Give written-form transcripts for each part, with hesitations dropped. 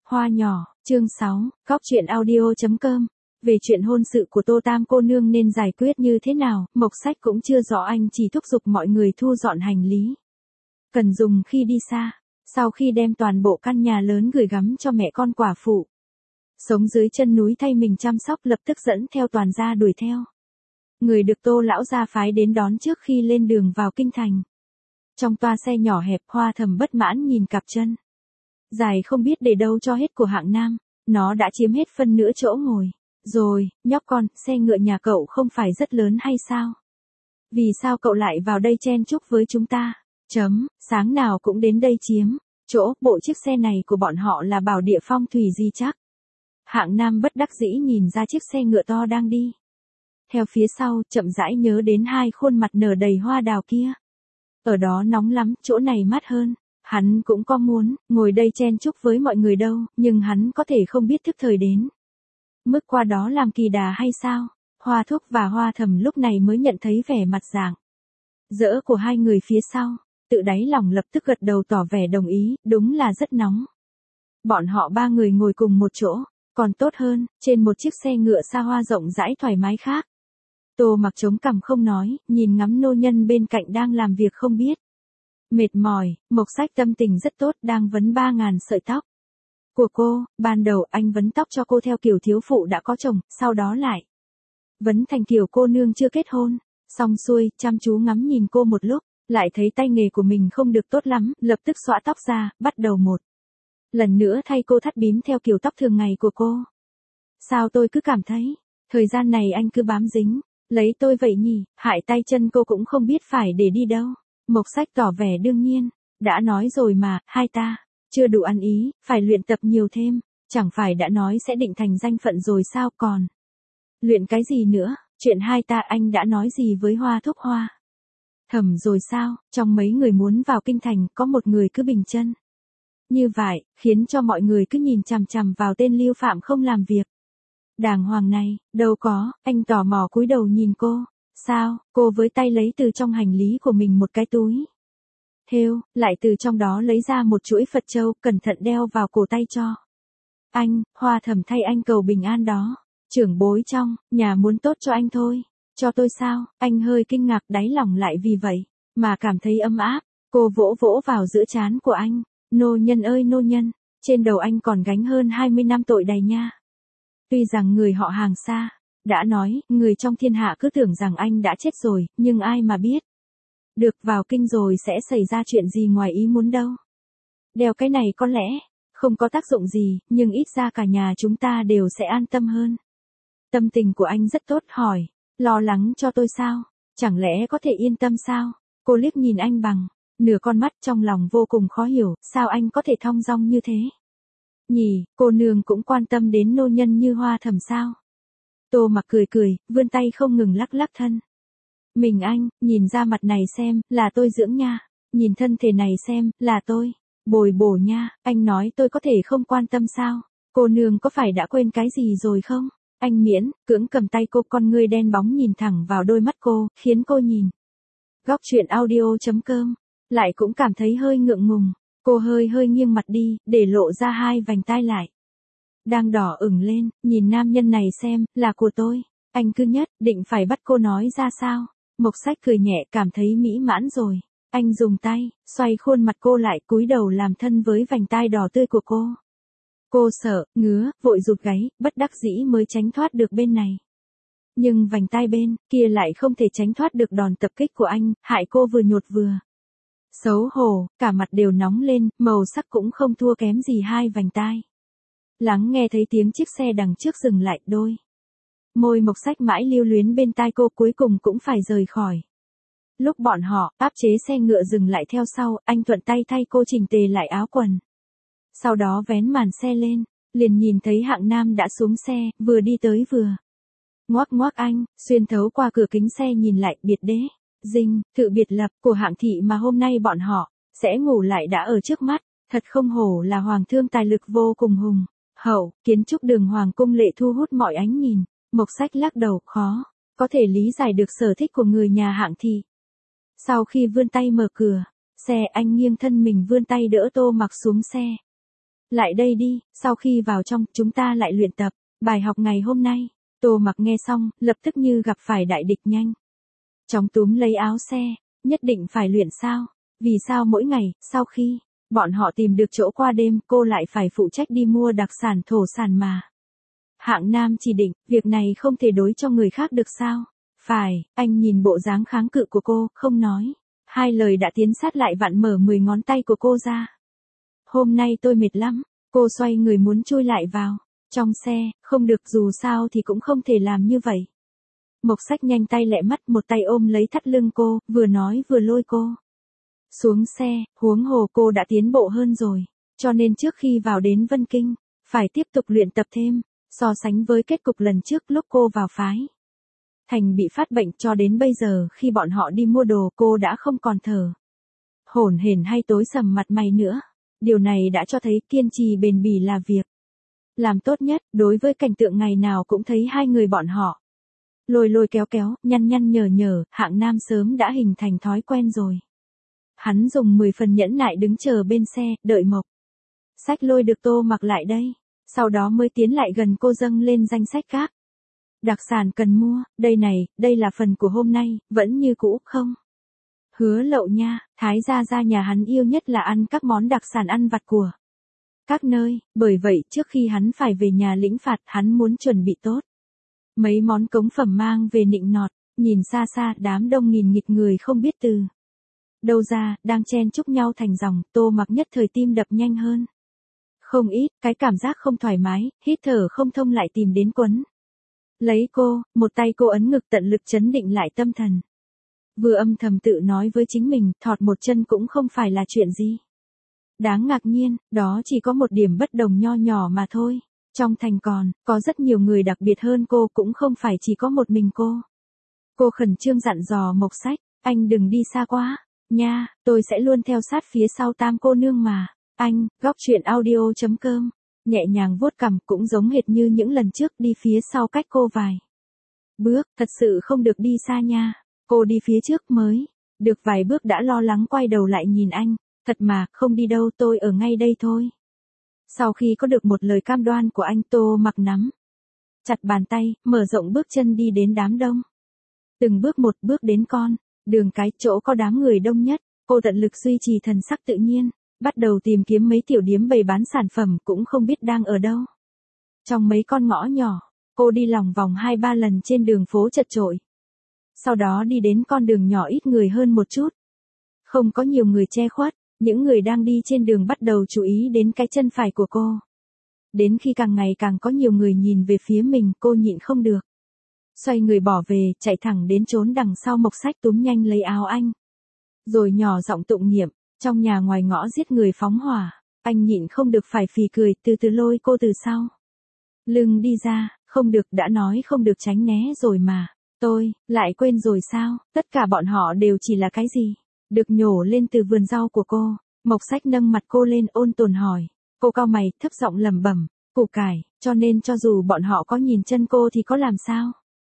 Hoa nhỏ, chương 6, góc truyện audio.com. Về chuyện hôn sự của Tô Tam cô nương nên giải quyết như thế nào, Mộc Sách cũng chưa rõ, anh chỉ thúc giục mọi người thu dọn hành lý cần dùng khi đi xa. Sau khi đem toàn bộ căn nhà lớn gửi gắm cho mẹ con quả phụ sống dưới chân núi thay mình chăm sóc, lập tức dẫn theo toàn gia đuổi theo. Người được Tô lão gia phái đến đón trước khi lên đường vào kinh thành. Trong toa xe nhỏ hẹp, Hoa Thầm bất mãn nhìn cặp chân dài không biết để đâu cho hết của Hạng Nam, nó đã chiếm hết phân nửa chỗ ngồi. Rồi, nhóc con, xe ngựa nhà cậu không phải rất lớn hay sao? Vì sao cậu lại vào đây chen chúc với chúng ta? Sáng nào cũng đến đây chiếm chỗ, bộ chiếc xe này của bọn họ là bảo địa phong thủy gì chắc. Hạng Nam bất đắc dĩ nhìn ra chiếc xe ngựa to đang đi theo phía sau, chậm rãi nhớ đến hai khuôn mặt nở đầy hoa đào kia. Ở đó nóng lắm, chỗ này mát hơn. Hắn cũng có muốn ngồi đây chen chúc với mọi người đâu, nhưng hắn có thể không biết thức thời đến mức qua đó làm kỳ đà hay sao? Hoa Thúc và Hoa Thầm lúc này mới nhận thấy vẻ mặt rạng rỡ của hai người phía sau, tự đáy lòng lập tức gật đầu tỏ vẻ đồng ý, đúng là rất nóng. Bọn họ ba người ngồi cùng một chỗ, còn tốt hơn, trên một chiếc xe ngựa xa hoa rộng rãi thoải mái khác. Tô Mặc chống cằm không nói, nhìn ngắm nô nhân bên cạnh đang làm việc không biết mệt mỏi. Mộc Sách tâm tình rất tốt, đang vấn 3.000 sợi tóc của cô. Ban đầu anh vấn tóc cho cô theo kiểu thiếu phụ đã có chồng, sau đó lại vấn thành kiểu cô nương chưa kết hôn. Xong xuôi, chăm chú ngắm nhìn cô một lúc, lại thấy tay nghề của mình không được tốt lắm, lập tức xõa tóc ra, bắt đầu một lần nữa thay cô thắt bím theo kiểu tóc thường ngày của cô. Sao tôi cứ cảm thấy thời gian này anh cứ bám dính lấy tôi vậy nhỉ, hại tay chân cô cũng không biết phải để đi đâu. Mộc Sách tỏ vẻ đương nhiên, đã nói rồi mà, hai ta chưa đủ ăn ý, phải luyện tập nhiều thêm, chẳng phải đã nói sẽ định thành danh phận rồi sao, còn luyện cái gì nữa? Chuyện hai ta anh đã nói gì với Hoa Thúc Hoa Thầm rồi sao? Trong mấy người muốn vào kinh thành, có một người cứ bình chân như vậy, khiến cho mọi người cứ nhìn chằm chằm vào tên Lưu Phạm không làm việc đàng hoàng này. Đâu có, anh tò mò cúi đầu nhìn cô. Sao? Cô với tay lấy từ trong hành lý của mình một cái túi thêu, lại từ trong đó lấy ra một chuỗi Phật châu, cẩn thận đeo vào cổ tay cho anh. Hoa Thầm thay anh cầu bình an đó. Trưởng bối trong nhà muốn tốt cho anh thôi. Cho tôi sao? Anh hơi kinh ngạc, đáy lòng lại vì vậy mà cảm thấy ấm áp. Cô vỗ vỗ vào giữa trán của anh. Nô nhân ơi nô nhân, trên đầu anh còn gánh hơn 20 năm tội đầy nha. Tuy rằng người họ hàng xa đã nói, người trong thiên hạ cứ tưởng rằng anh đã chết rồi, nhưng ai mà biết được vào kinh rồi sẽ xảy ra chuyện gì ngoài ý muốn đâu. Đeo cái này có lẽ không có tác dụng gì, nhưng ít ra cả nhà chúng ta đều sẽ an tâm hơn. Tâm tình của anh rất tốt, hỏi, lo lắng cho tôi sao? Chẳng lẽ có thể yên tâm sao? Cô liếc nhìn anh bằng nửa con mắt, trong lòng vô cùng khó hiểu, sao anh có thể thong dong như thế nhỉ? Cô nương cũng quan tâm đến nô nhân như Hoa Thầm sao? Tô Mặc cười cười, vươn tay không ngừng lắc lắc thân mình anh, nhìn ra mặt này xem, là tôi dưỡng nha. Nhìn thân thể này xem, là tôi bồi bổ nha. Anh nói tôi có thể không quan tâm sao? Cô nương có phải đã quên cái gì rồi không? Anh miễn cưỡng cầm tay cô, con ngươi đen bóng nhìn thẳng vào đôi mắt cô, khiến cô nhìn góc truyện audio.com lại cũng cảm thấy hơi ngượng ngùng. Cô hơi nghiêng mặt đi, để lộ ra hai vành tai lại đang đỏ ửng lên. Nhìn nam nhân này xem, là của tôi. Anh cứ nhất định phải bắt cô nói ra sao? Mộc Sách cười nhẹ, cảm thấy mỹ mãn rồi. Anh dùng tay xoay khuôn mặt cô lại, cúi đầu làm thân với vành tai đỏ tươi của cô. Cô sợ ngứa, vội rụt gáy, bất đắc dĩ mới tránh thoát được bên này. Nhưng vành tai bên kia lại không thể tránh thoát được đòn tập kích của anh, hại cô vừa nhột vừa xấu hổ, cả mặt đều nóng lên, màu sắc cũng không thua kém gì hai vành tai. Lắng nghe thấy tiếng chiếc xe đằng trước dừng lại, đôi môi Mộc Sách mãi lưu luyến bên tai cô, cuối cùng cũng phải rời khỏi. Lúc bọn họ áp chế xe ngựa dừng lại theo sau, anh thuận tay thay cô chỉnh tề lại áo quần. Sau đó vén màn xe lên, liền nhìn thấy Hạng Nam đã xuống xe, vừa đi tới vừa ngoắc ngoắc anh. Xuyên thấu qua cửa kính xe nhìn lại, biệt đế dinh thự biệt lập của Hạng thị mà hôm nay bọn họ sẽ ngủ lại đã ở trước mắt. Thật không hổ là hoàng thương tài lực vô cùng hùng hậu, kiến trúc đường hoàng cung lệ thu hút mọi ánh nhìn. Mộc Sách lắc đầu, khó có thể lý giải được sở thích của người nhà Hạng thị. Sau khi vươn tay mở cửa xe, anh nghiêng thân mình vươn tay đỡ Tô Mặc xuống xe. Lại đây đi, sau khi vào trong, chúng ta lại luyện tập. Bài học ngày hôm nay. Tô Mặc nghe xong, lập tức như gặp phải đại địch nhanh. Chóng túm lấy áo xe, nhất định phải luyện sao? Vì sao mỗi ngày, sau khi bọn họ tìm được chỗ qua đêm, cô lại phải phụ trách đi mua đặc sản thổ sản mà. Hạng Nam chỉ định, việc này không thể đối cho người khác được sao? Phải, anh nhìn bộ dáng kháng cự của cô, không nói. Hai lời đã tiến sát lại vặn mở 10 ngón tay của cô ra. Hôm nay tôi mệt lắm, cô xoay người muốn chui lại vào. Trong xe, không được dù sao thì cũng không thể làm như vậy. Mộc Sách nhanh tay lẹ mắt một tay ôm lấy thắt lưng cô, vừa nói vừa lôi cô. Xuống xe, huống hồ cô đã tiến bộ hơn rồi, cho nên trước khi vào đến Vân Kinh, phải tiếp tục luyện tập thêm, so sánh với kết cục lần trước lúc cô vào phái. Thành bị phát bệnh cho đến bây giờ khi bọn họ đi mua đồ cô đã không còn thở hổn hển hay tối sầm mặt mày nữa. Điều này đã cho thấy kiên trì bền bỉ là việc làm tốt nhất. Đối với cảnh tượng ngày nào cũng thấy hai người bọn họ lôi lôi kéo kéo, nhăn nhăn nhở nhở, Hạng Nam sớm đã hình thành thói quen rồi. Hắn dùng 10 phần nhẫn nại đứng chờ bên xe, đợi Mộc Sách lôi được Tô Mặc lại đây, sau đó mới tiến lại gần cô dâng lên danh sách các đặc sản cần mua. Đây này, đây là phần của hôm nay, vẫn như cũ không? Hứa Lậu nha, Thái gia nhà hắn yêu nhất là ăn các món đặc sản ăn vặt của các nơi, bởi vậy trước khi hắn phải về nhà lĩnh phạt hắn muốn chuẩn bị tốt mấy món cống phẩm mang về nịnh nọt. Nhìn xa xa đám đông nghìn nghịch người không biết từ đâu ra, đang chen chúc nhau thành dòng. Tô Mặc nhất thời tim đập nhanh hơn không ít, cái cảm giác không thoải mái, hít thở không thông lại tìm đến quấn lấy cô, một tay cô ấn ngực tận lực trấn định lại tâm thần. Vừa âm thầm tự nói với chính mình, thọt một chân cũng không phải là chuyện gì đáng ngạc nhiên, đó chỉ có một điểm bất đồng nho nhỏ mà thôi. Trong thành còn có rất nhiều người đặc biệt hơn cô, cũng không phải chỉ có một mình cô. Cô khẩn trương dặn dò Mộc Sách, anh đừng đi xa quá, nha, tôi sẽ luôn theo sát phía sau Tam cô nương mà. Anh, góc chuyện audio.com, nhẹ nhàng vuốt cằm cũng giống hệt như những lần trước, đi phía sau cách cô vài bước, thật sự không được đi xa nha. Cô đi phía trước mới được vài bước đã lo lắng quay đầu lại nhìn anh, thật mà, không đi đâu, tôi ở ngay đây thôi. Sau khi có được một lời cam đoan của anh, Tô Mặc nắm chặt bàn tay, mở rộng bước chân đi đến đám đông. Từng bước một bước đến con đường cái chỗ có đám người đông nhất, cô tận lực duy trì thần sắc tự nhiên, bắt đầu tìm kiếm mấy tiểu điếm bày bán sản phẩm cũng không biết đang ở đâu. Trong mấy con ngõ nhỏ, cô đi lòng vòng 2-3 lần trên đường phố chật chội. Sau đó đi đến con đường nhỏ ít người hơn một chút. Không có nhiều người che khuất, những người đang đi trên đường bắt đầu chú ý đến cái chân phải của cô. Đến khi càng ngày càng có nhiều người nhìn về phía mình, cô nhịn không được. Xoay người bỏ về, chạy thẳng đến trốn đằng sau Mộc Sách túm nhanh lấy áo anh. Rồi nhỏ giọng tụng niệm, trong nhà ngoài ngõ giết người phóng hỏa. Anh nhịn không được phải phì cười, từ từ lôi cô từ sau lưng đi ra, không được, đã nói không được tránh né rồi mà. Tôi, lại quên rồi sao, tất cả bọn họ đều chỉ là cái gì? Được nhổ lên từ vườn rau của cô. Mộc Sách nâng mặt cô lên ôn tồn hỏi. Cô cau mày, thấp giọng lẩm bẩm, củ cải, cho nên cho dù bọn họ có nhìn chân cô thì có làm sao?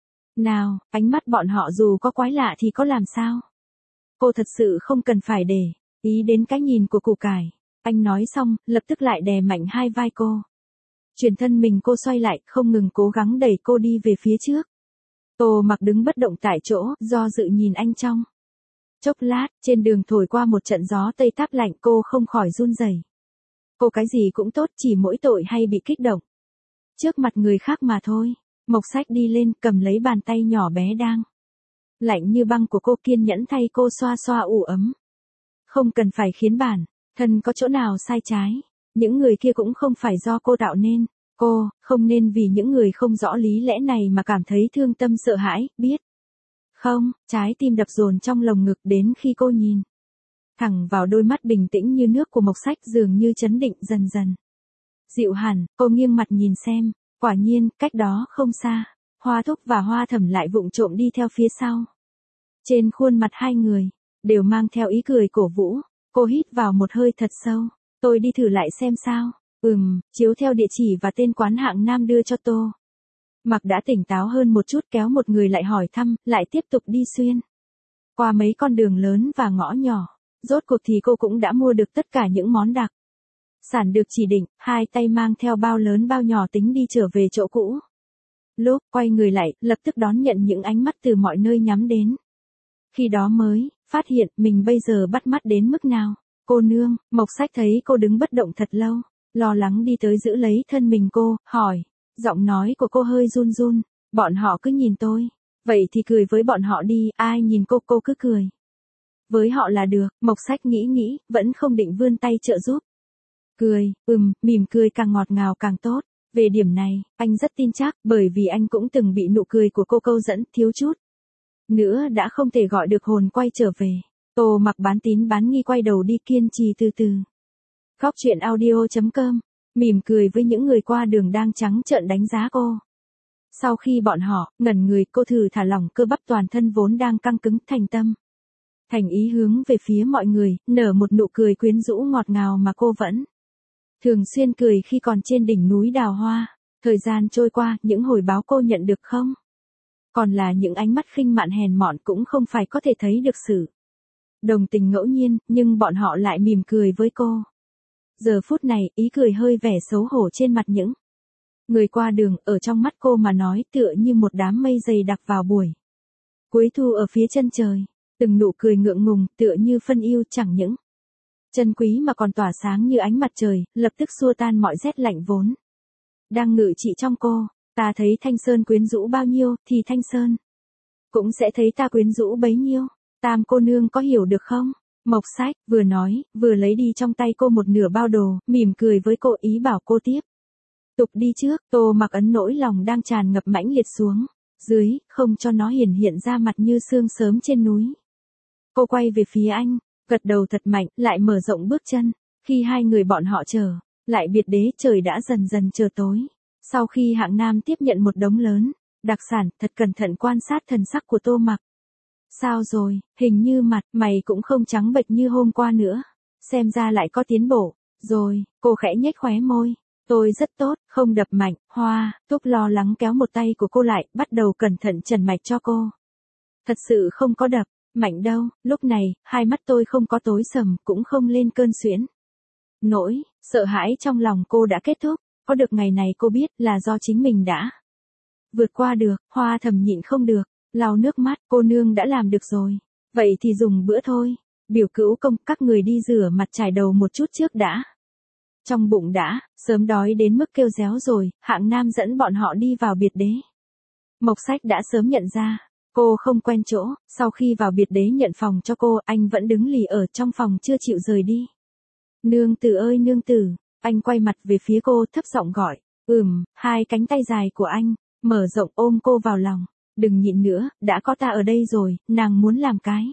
Nào, ánh mắt bọn họ dù có quái lạ thì có làm sao? Cô thật sự không cần phải để ý đến cái nhìn của củ cải. Anh nói xong, lập tức lại đè mạnh hai vai cô. Chuyển thân mình cô xoay lại, không ngừng cố gắng đẩy cô đi về phía trước. Tô Mặc đứng bất động tại chỗ, do dự nhìn anh trong chốc lát. Trên đường thổi qua một trận gió tây táp lạnh, cô không khỏi run rẩy. Cô cái gì cũng tốt, chỉ mỗi tội hay bị kích động trước mặt người khác mà thôi. Mộc Sách đi lên, cầm lấy bàn tay nhỏ bé đang lạnh như băng của cô, kiên nhẫn thay cô xoa xoa ủ ấm. Không cần phải khiến bản thân có chỗ nào sai trái. Những người kia cũng không phải do cô tạo nên. Cô không nên vì những người không rõ lý lẽ này mà cảm thấy thương tâm sợ hãi, biết không? Trái tim đập dồn trong lồng ngực, đến khi cô nhìn thẳng vào đôi mắt bình tĩnh như nước của Mộc Sách, dường như chấn định dần dần dịu hẳn. Cô nghiêng mặt nhìn xem, quả nhiên, cách đó không xa, Hoa Thúc và Hoa Thẩm lại vụng trộm đi theo phía sau. Trên khuôn mặt hai người đều mang theo ý cười cổ vũ. Cô hít vào một hơi thật sâu. Tôi đi thử lại xem sao. Chiếu theo địa chỉ và tên quán Hạng Nam đưa cho Tô Mặc đã tỉnh táo hơn một chút, kéo một người lại hỏi thăm, lại tiếp tục đi xuyên qua mấy con đường lớn và ngõ nhỏ. Rốt cuộc thì cô cũng đã mua được tất cả những món đặc Sản được chỉ định, hai tay mang theo bao lớn bao nhỏ tính đi trở về chỗ cũ. Lúc quay người lại, lập tức đón nhận những ánh mắt từ mọi nơi nhắm đến. Khi đó mới phát hiện mình bây giờ bắt mắt đến mức nào. Cô nương, Mộc Sách thấy cô đứng bất động thật lâu, lo lắng đi tới giữ lấy thân mình cô, hỏi. Giọng nói của cô hơi run run. Bọn họ cứ nhìn tôi. Vậy thì cười với bọn họ đi, ai nhìn cô cứ cười. Với họ là được, Mộc Sách nghĩ, vẫn không định vươn tay trợ giúp. Cười, mỉm cười càng ngọt ngào càng tốt. Về điểm này, anh rất tin chắc, bởi vì anh cũng từng bị nụ cười của cô câu dẫn, thiếu chút nữa đã không thể gọi được hồn quay trở về. Tô Mặc bán tín bán nghi quay đầu đi, kiên trì từ từ. Góc truyện audio.com, mỉm cười với những người qua đường đang trắng trợn đánh giá cô. Sau khi bọn họ ngẩn người, cô thử thả lỏng cơ bắp toàn thân vốn đang căng cứng, thành tâm thành ý hướng về phía mọi người, nở một nụ cười quyến rũ ngọt ngào mà cô vẫn thường xuyên cười khi còn trên đỉnh núi đào hoa. Thời gian trôi qua, những hồi báo cô nhận được không còn là những ánh mắt khinh mạn hèn mọn, cũng không phải có thể thấy được sự đồng tình ngẫu nhiên, nhưng bọn họ lại mỉm cười với cô. Giờ phút này, ý cười hơi vẻ xấu hổ trên mặt những người qua đường, ở trong mắt cô mà nói tựa như một đám mây dày đặc vào buổi cuối thu ở phía chân trời. Từng nụ cười ngượng ngùng, tựa như phân yêu chẳng những chân quý mà còn tỏa sáng như ánh mặt trời, lập tức xua tan mọi rét lạnh vốn đang ngự trị trong cô. Ta thấy Thanh Sơn quyến rũ bao nhiêu, thì Thanh Sơn cũng sẽ thấy ta quyến rũ bấy nhiêu. Tam cô nương có hiểu được không? Mộc Sách vừa nói, vừa lấy đi trong tay cô một nửa bao đồ, mỉm cười với cô, ý bảo cô tiếp tục đi trước. Tô Mặc ấn nỗi lòng đang tràn ngập mãnh liệt xuống dưới, không cho nó hiện ra mặt như sương sớm trên núi. Cô quay về phía anh, gật đầu thật mạnh, lại mở rộng bước chân. Khi hai người bọn họ trở lại biệt đế, trời đã dần dần trở tối. Sau khi Hạng Nam tiếp nhận một đống lớn đặc sản, thật cẩn thận quan sát thần sắc của Tô Mặc. Sao rồi, hình như mặt mày cũng không trắng bệch như hôm qua nữa. Xem ra lại có tiến bộ. Rồi, cô khẽ nhếch khóe môi. Tôi rất tốt, không đập mạnh. Hoa Túc lo lắng kéo một tay của cô lại, bắt đầu cẩn thận trần mạch cho cô. Thật sự không có đập mạnh đâu. Lúc này, hai mắt tôi không có tối sầm, cũng không lên cơn suyễn. Nỗi sợ hãi trong lòng cô đã kết thúc. Có được ngày này cô biết là do chính mình đã vượt qua được. Hoa thầm nhịn không được, lau nước mắt. Cô nương đã làm được rồi. Vậy thì dùng bữa thôi. Biểu Cữu Công, các người đi rửa mặt trải đầu một chút trước đã. Trong bụng đã sớm đói đến mức kêu réo rồi. Hạng Nam dẫn bọn họ đi vào biệt đế. Mộc Sách đã sớm nhận ra cô không quen chỗ. Sau khi vào biệt đế nhận phòng cho cô, anh vẫn đứng lì ở trong phòng chưa chịu rời đi. Nương tử ơi nương tử. Anh quay mặt về phía cô, thấp giọng gọi. Hai cánh tay dài của anh mở rộng ôm cô vào lòng. Đừng nhịn nữa, đã có ta ở đây rồi. Nàng muốn làm cái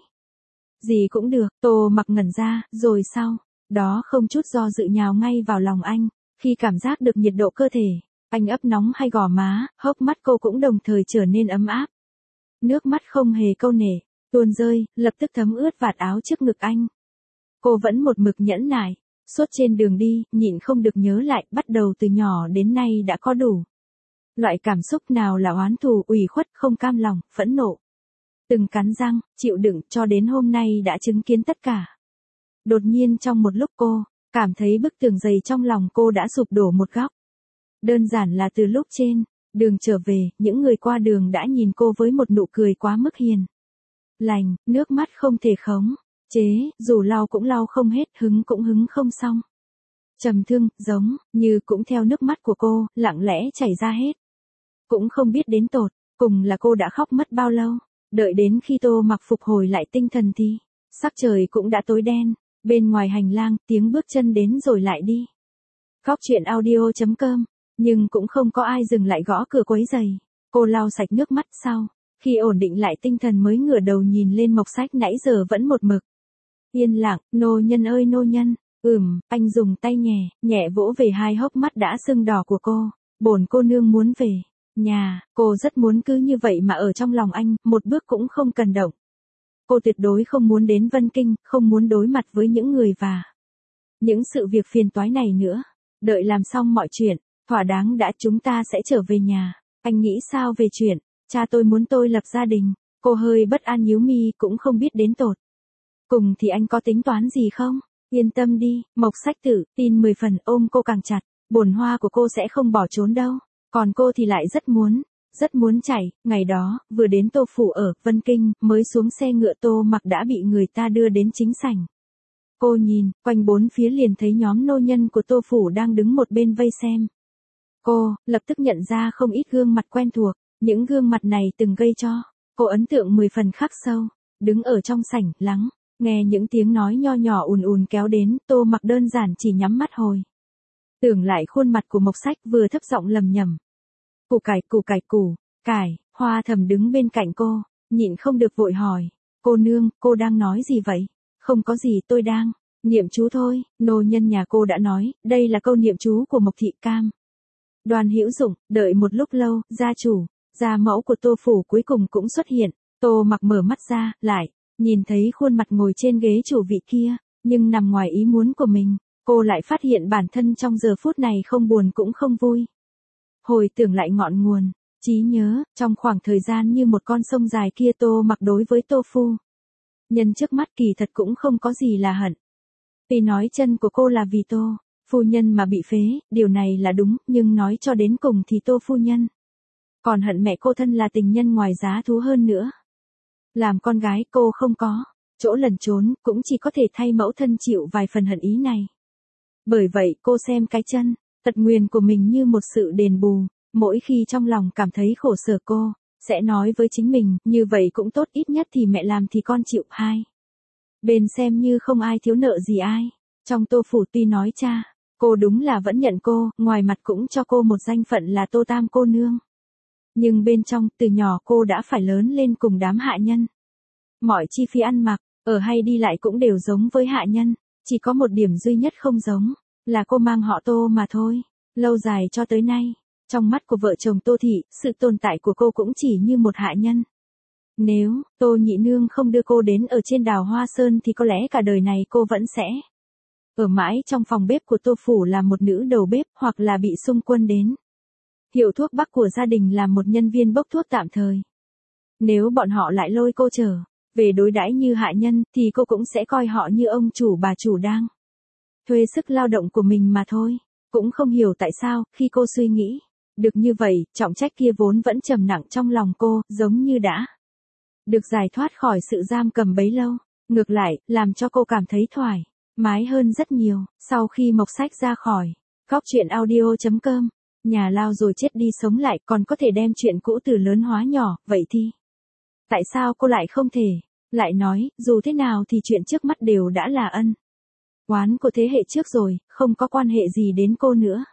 gì cũng được. Tô Mặc ngẩn ra, rồi sau đó không chút do dự nhào ngay vào lòng anh. Khi cảm giác được nhiệt độ cơ thể anh ấp nóng hay gò má, hốc mắt cô cũng đồng thời trở nên ấm áp. Nước mắt không hề câu nệ tuôn rơi, lập tức thấm ướt vạt áo trước ngực anh. Cô vẫn một mực nhẫn nại. Suốt trên đường đi, nhịn không được nhớ lại, bắt đầu từ nhỏ đến nay đã có đủ loại cảm xúc, nào là oán thù, ủy khuất, không cam lòng, phẫn nộ. Từng cắn răng, chịu đựng, cho đến hôm nay đã chứng kiến tất cả. Đột nhiên trong một lúc cô cảm thấy bức tường dày trong lòng cô đã sụp đổ một góc. Đơn giản là từ lúc trên đường trở về, những người qua đường đã nhìn cô với một nụ cười quá mức hiền lành, nước mắt không thể khống chế, dù lau cũng lau không hết, hứng cũng hứng không xong. Trầm thương, giống như cũng theo nước mắt của cô, lặng lẽ chảy ra hết. Cũng không biết đến tột cùng là cô đã khóc mất bao lâu. Đợi đến khi Tô Mặc phục hồi lại tinh thần thì sắc trời cũng đã tối đen. Bên ngoài hành lang, tiếng bước chân đến rồi lại đi. Góc truyện audio.com, nhưng cũng không có ai dừng lại gõ cửa quấy rầy. Cô lau sạch nước mắt sau khi ổn định lại tinh thần mới ngửa đầu nhìn lên Mộc Sách nãy giờ vẫn một mực yên lặng. Nô nhân ơi nô nhân. Anh dùng tay nhẹ vỗ về hai hốc mắt đã sưng đỏ của cô. Bổn cô nương muốn về nhà. Cô rất muốn cứ như vậy mà ở trong lòng anh, một bước cũng không cần động. Cô tuyệt đối không muốn đến Vân Kinh, không muốn đối mặt với những người và những sự việc phiền toái này nữa. Đợi làm xong mọi chuyện thỏa đáng đã, chúng ta sẽ trở về nhà. Anh nghĩ sao về chuyện cha tôi muốn tôi lập gia đình? Cô hơi bất an nhíu mi, cũng không biết đến tột cùng thì anh có tính toán gì không? Yên tâm đi, Mộc Sách Tử, tin 10 phần, ôm cô càng chặt, bồn hoa của cô sẽ không bỏ trốn đâu. Còn cô thì lại rất muốn chạy. Ngày đó, vừa đến Tô phủ ở Vân Kinh, mới xuống xe ngựa Tô Mặc đã bị người ta đưa đến chính sảnh. Cô nhìn, quanh bốn phía liền thấy nhóm nô nhân của Tô phủ đang đứng một bên vây xem. Cô, lập tức nhận ra không ít gương mặt quen thuộc, những gương mặt này từng gây cho cô ấn tượng 10 phần khắc sâu. Đứng ở trong sảnh, lắng, nghe những tiếng nói nho nhỏ ùn ùn kéo đến, Tô Mặc đơn giản chỉ nhắm mắt hồi. Tưởng lại khuôn mặt của Mộc Sách vừa thấp giọng lầm nhầm. Củ cải, Hoa Thầm đứng bên cạnh cô, nhịn không được vội hỏi. Cô nương, cô đang nói gì vậy? Không có gì, tôi đang niệm chú thôi. Nô nhân nhà cô đã nói, đây là câu niệm chú của Mộc Thị Cam. Đoàn Hữu Dụng, đợi một lúc lâu, gia chủ, gia mẫu của Tô phủ cuối cùng cũng xuất hiện. Tô Mặc mở mắt ra, lại nhìn thấy khuôn mặt ngồi trên ghế chủ vị kia, nhưng nằm ngoài ý muốn của mình, cô lại phát hiện bản thân trong giờ phút này không buồn cũng không vui. Hồi tưởng lại ngọn nguồn, trí nhớ, trong khoảng thời gian như một con sông dài kia Tô Mặc đối với Tô phu nhân trước mắt kỳ thật cũng không có gì là hận. Tuy nói chân của cô là vì Tô phu nhân mà bị phế, điều này là đúng, nhưng nói cho đến cùng thì Tô phu nhân còn hận mẹ cô thân là tình nhân ngoài giá thú hơn nữa. Làm con gái cô không có chỗ lẩn trốn, cũng chỉ có thể thay mẫu thân chịu vài phần hận ý này. Bởi vậy cô xem cái chân tật nguyền của mình như một sự đền bù, mỗi khi trong lòng cảm thấy khổ sở cô sẽ nói với chính mình, như vậy cũng tốt, ít nhất thì mẹ làm thì con chịu. Hai bên xem như không ai thiếu nợ gì ai. Trong Tô phủ tuy nói cha cô đúng là vẫn nhận cô, ngoài mặt cũng cho cô một danh phận là Tô Tam cô nương. Nhưng bên trong, từ nhỏ cô đã phải lớn lên cùng đám hạ nhân. Mọi chi phí ăn mặc, ở hay đi lại cũng đều giống với hạ nhân, chỉ có một điểm duy nhất không giống, là cô mang họ Tô mà thôi. Lâu dài cho tới nay, trong mắt của vợ chồng Tô Thị, sự tồn tại của cô cũng chỉ như một hạ nhân. Nếu Tô nhị nương không đưa cô đến ở trên đảo Hoa Sơn thì có lẽ cả đời này cô vẫn sẽ ở mãi trong phòng bếp của Tô phủ làm một nữ đầu bếp, hoặc là bị xung quân đến hiệu thuốc bắc của gia đình làm một nhân viên bốc thuốc tạm thời. Nếu bọn họ lại lôi cô trở về đối đãi như hạ nhân, thì cô cũng sẽ coi họ như ông chủ bà chủ đang thuê sức lao động của mình mà thôi. Cũng không hiểu tại sao, khi cô suy nghĩ được như vậy, trọng trách kia vốn vẫn trầm nặng trong lòng cô, giống như đã được giải thoát khỏi sự giam cầm bấy lâu. Ngược lại, làm cho cô cảm thấy thoải mái hơn rất nhiều. Sau khi Mộc Sách ra khỏi góc truyện audio.com, nhà lao rồi chết đi sống lại, còn có thể đem chuyện cũ từ lớn hóa nhỏ, vậy thì tại sao cô lại không thể lại nói, dù thế nào thì chuyện trước mắt đều đã là ân oán của thế hệ trước rồi, không có quan hệ gì đến cô nữa.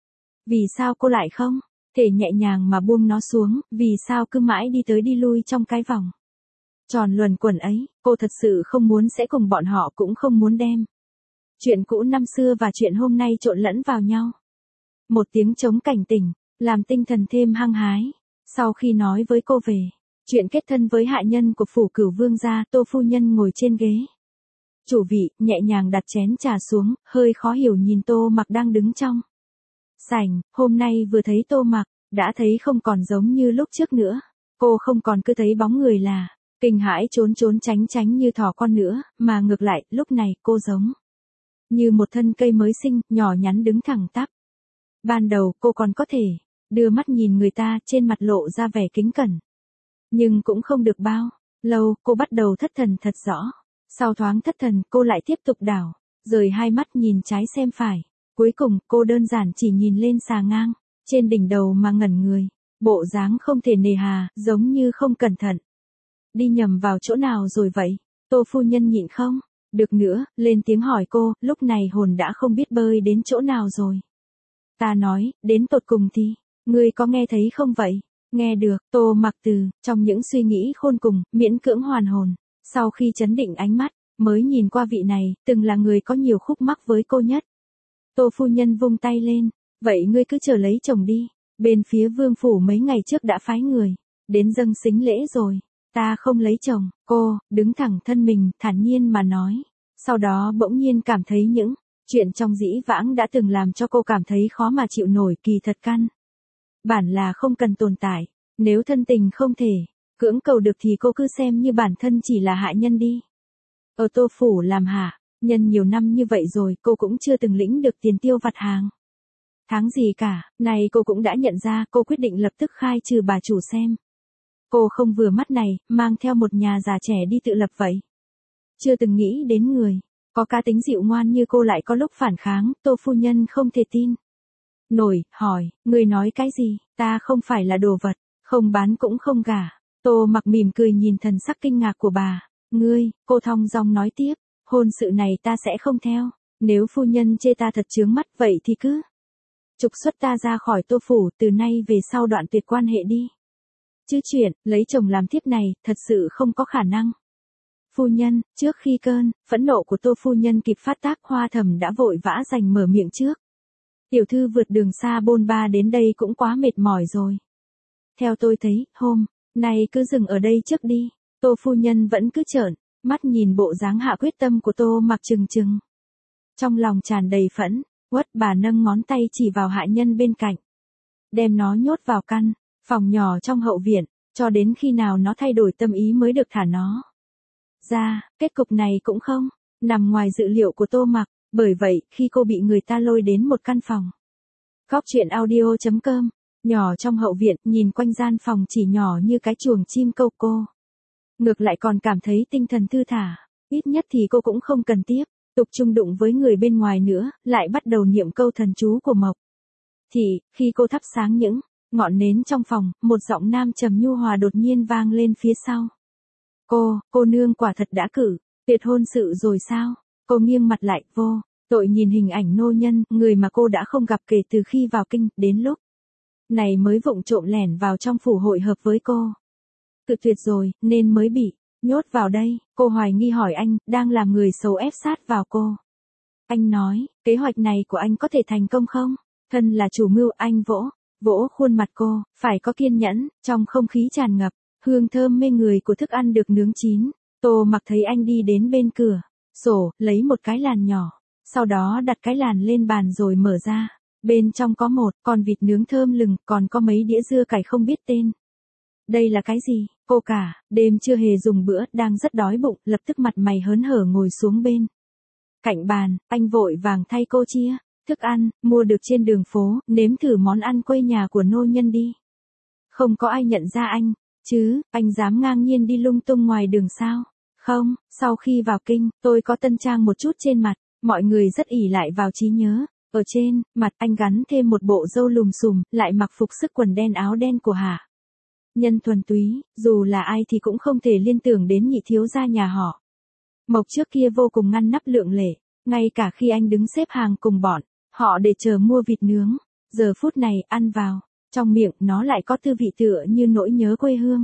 Vì sao cô lại không thể nhẹ nhàng mà buông nó xuống, vì sao cứ mãi đi tới đi lui trong cái vòng tròn luẩn quẩn ấy. Cô thật sự không muốn sẽ cùng bọn họ, cũng không muốn đem chuyện cũ năm xưa và chuyện hôm nay trộn lẫn vào nhau. Một tiếng trống cảnh tỉnh, làm tinh thần thêm hăng hái. Sau khi nói với cô về chuyện kết thân với hạ nhân của phủ Cửu Vương gia, Tô phu nhân ngồi trên ghế chủ vị, nhẹ nhàng đặt chén trà xuống, hơi khó hiểu nhìn Tô Mặc đang đứng trong sảnh. Hôm nay vừa thấy Tô Mặc, đã thấy không còn giống như lúc trước nữa. Cô không còn cứ thấy bóng người là kinh hãi trốn trốn tránh tránh như thỏ con nữa, mà ngược lại, lúc này cô giống như một thân cây mới sinh, nhỏ nhắn đứng thẳng tắp. Ban đầu cô còn có thể đưa mắt nhìn người ta, trên mặt lộ ra vẻ kính cẩn. Nhưng cũng không được bao lâu, cô bắt đầu thất thần thật rõ. Sau thoáng thất thần, cô lại tiếp tục đảo rời hai mắt nhìn trái xem phải. Cuối cùng, cô đơn giản chỉ nhìn lên xà ngang trên đỉnh đầu mà ngẩn người. Bộ dáng không thể nề hà, giống như không cẩn thận đi nhầm vào chỗ nào rồi vậy. Tô phu nhân nhịn không được nữa, lên tiếng hỏi cô, lúc này hồn đã không biết bơi đến chỗ nào rồi. Ta nói, đến tột cùng thì ngươi có nghe thấy không vậy? Nghe được. Tô Mặc từ trong những suy nghĩ khôn cùng, miễn cưỡng hoàn hồn. Sau khi chấn định ánh mắt, mới nhìn qua vị này, từng là người có nhiều khúc mắc với cô nhất. Tô phu nhân vung tay lên, vậy ngươi cứ chờ lấy chồng đi. Bên phía vương phủ mấy ngày trước đã phái người đến dâng sính lễ rồi. Ta không lấy chồng. Cô đứng thẳng thân mình, thản nhiên mà nói. Sau đó bỗng nhiên cảm thấy những chuyện trong dĩ vãng đã từng làm cho cô cảm thấy khó mà chịu nổi, kỳ thật căn bản là không cần tồn tại. Nếu thân tình không thể cưỡng cầu được thì cô cứ xem như bản thân chỉ là hạ nhân đi. Ở Tô phủ làm hạ Nhân nhiều năm như vậy rồi cô cũng chưa từng lĩnh được tiền tiêu vặt hàng tháng gì cả, này cô cũng đã nhận ra, cô quyết định lập tức khai trừ bà chủ xem. Cô không vừa mắt này, mang theo một nhà già trẻ đi tự lập vậy. Chưa từng nghĩ đến người có cá tính dịu ngoan như cô lại có lúc phản kháng, Tô phu nhân không thể tin nổi, hỏi, người nói cái gì, ta không phải là đồ vật, không bán cũng không gả. Tô Mặc mỉm cười nhìn thần sắc kinh ngạc của bà. Ngươi, cô thong dong nói tiếp, hôn sự này ta sẽ không theo, nếu phu nhân chê ta thật chướng mắt vậy thì cứ trục xuất ta ra khỏi Tô phủ, từ nay về sau đoạn tuyệt quan hệ đi. Chứ chuyện lấy chồng làm thiếp này, thật sự không có khả năng. Phu nhân, trước khi cơn phẫn nộ của Tô phu nhân kịp phát tác, Hoa Thẩm đã vội vã giành mở miệng trước. Tiểu thư vượt đường xa bôn ba đến đây cũng quá mệt mỏi rồi. Theo tôi thấy, hôm nay cứ dừng ở đây trước đi. Tô phu nhân vẫn cứ trợn mắt nhìn bộ dáng hạ quyết tâm của Tô Mặc trừng trừng. Trong lòng tràn đầy phẫn uất, bà nâng ngón tay chỉ vào hạ nhân bên cạnh. Đem nó nhốt vào căn phòng nhỏ trong hậu viện, cho đến khi nào nó thay đổi tâm ý mới được thả nó ra. Kết cục này cũng không nằm ngoài dự liệu của Tô Mặc, bởi vậy khi cô bị người ta lôi đến một căn phòng góc truyện audio.com nhỏ trong hậu viện, nhìn quanh gian phòng chỉ nhỏ như cái chuồng chim câu, cô ngược lại còn cảm thấy tinh thần thư thả. Ít nhất thì cô cũng không cần tiếp tục chung đụng với người bên ngoài nữa, lại bắt đầu niệm câu thần chú của Mộc Thị. Khi cô thắp sáng những ngọn nến trong phòng, một giọng nam trầm nhu hòa đột nhiên vang lên phía sau. Cô nương quả thật đã cử tuyệt hôn sự rồi sao? Cô nghiêng mặt lại, vô tội nhìn hình ảnh nô nhân, người mà cô đã không gặp kể từ khi vào kinh, đến lúc này mới vụng trộm lẻn vào trong phủ hội hợp với cô. Cự tuyệt rồi, nên mới bị nhốt vào đây. Cô hoài nghi hỏi anh, đang làm người xấu ép sát vào cô. Anh nói, kế hoạch này của anh có thể thành công không? Thân là chủ mưu, anh vỗ khuôn mặt cô, phải có kiên nhẫn. Trong không khí tràn ngập hương thơm mê người của thức ăn được nướng chín, Tô Mặc thấy anh đi đến bên cửa sổ, lấy một cái làn nhỏ, sau đó đặt cái làn lên bàn rồi mở ra. Bên trong có một con vịt nướng thơm lừng, còn có mấy đĩa dưa cải không biết tên. Đây là cái gì? Cô cả đêm chưa hề dùng bữa, đang rất đói bụng, lập tức mặt mày hớn hở ngồi xuống bên cạnh bàn. Anh vội vàng thay cô chia thức ăn mua được trên đường phố, nếm thử món ăn quê nhà của nô nhân đi. Không có ai nhận ra anh chứ, anh dám ngang nhiên đi lung tung ngoài đường sao? Không, sau khi vào kinh, tôi có tân trang một chút trên mặt, mọi người rất ỷ lại vào trí nhớ. Ở trên mặt anh gắn thêm một bộ râu lùm xùm, lại mặc phục sức quần đen áo đen của Hạ nhân thuần túy, dù là ai thì cũng không thể liên tưởng đến nhị thiếu gia nhà họ Mộc trước kia vô cùng ngăn nắp lượng lệ, ngay cả khi anh đứng xếp hàng cùng bọn họ để chờ mua vịt nướng, giờ phút này ăn vào trong miệng nó lại có tư vị tựa như nỗi nhớ quê hương.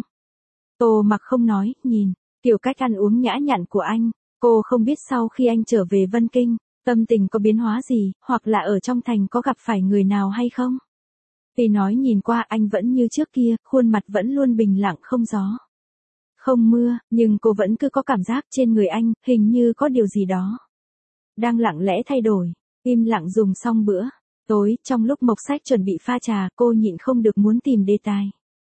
Tô Mặc không nói, nhìn kiểu cách ăn uống nhã nhặn của anh, cô không biết sau khi anh trở về Vân Kinh, tâm tình có biến hóa gì, hoặc là ở trong thành có gặp phải người nào hay không. Vì nói nhìn qua anh vẫn như trước kia, khuôn mặt vẫn luôn bình lặng không gió, không mưa, nhưng cô vẫn cứ có cảm giác trên người anh, hình như có điều gì đó đang lặng lẽ thay đổi. Im lặng dùng xong bữa tối, trong lúc Mộc Sách chuẩn bị pha trà, cô nhịn không được muốn tìm đề tài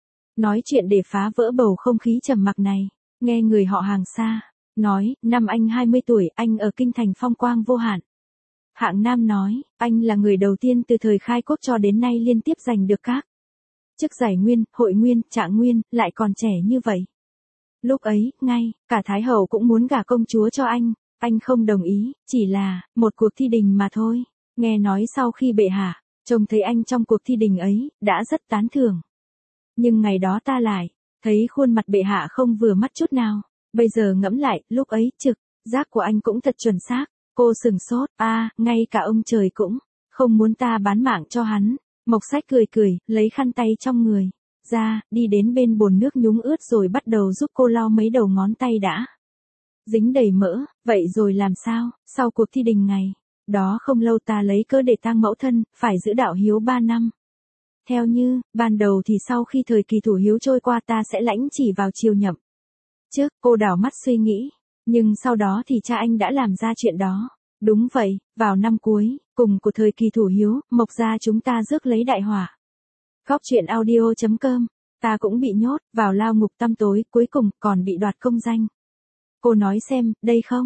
nói chuyện để phá vỡ bầu không khí trầm mặc này. Nghe người họ hàng xa nói, năm anh 20 tuổi, anh ở kinh thành phong quang vô hạn. Hạng Nam nói, anh là người đầu tiên từ thời khai quốc cho đến nay liên tiếp giành được các chức giải nguyên, hội nguyên, trạng nguyên, lại còn trẻ như vậy. Lúc ấy, ngay cả Thái Hậu cũng muốn gả công chúa cho anh không đồng ý, chỉ là một cuộc thi đình mà thôi. Nghe nói sau khi bệ hạ trông thấy anh trong cuộc thi đình ấy, đã rất tán thưởng. Nhưng ngày đó ta lại thấy khuôn mặt bệ hạ không vừa mắt chút nào. Bây giờ ngẫm lại, lúc ấy trực giác của anh cũng thật chuẩn xác. Cô sừng sốt, ngay cả ông trời cũng không muốn ta bán mạng cho hắn. Mộc Sách cười, lấy khăn tay trong người ra, đi đến bên bồn nước nhúng ướt rồi bắt đầu giúp cô lau mấy đầu ngón tay đã dính đầy mỡ. Vậy rồi làm sao? Sau cuộc thi đình ngày đó không lâu, ta lấy cớ để tang mẫu thân, phải giữ đạo hiếu 3 năm. Theo như ban đầu thì sau khi thời kỳ thủ hiếu trôi qua ta sẽ lãnh chỉ vào triều nhậm chức. Cô đảo mắt suy nghĩ, nhưng sau đó thì cha anh đã làm ra chuyện đó. Đúng vậy, vào năm cuối cùng của thời kỳ thủ hiếu, Mộc gia chúng ta rước lấy đại hỏa. Góc truyện audio.com, ta cũng bị nhốt vào lao ngục tăm tối, cuối cùng còn bị đoạt công danh. Cô nói xem, đây không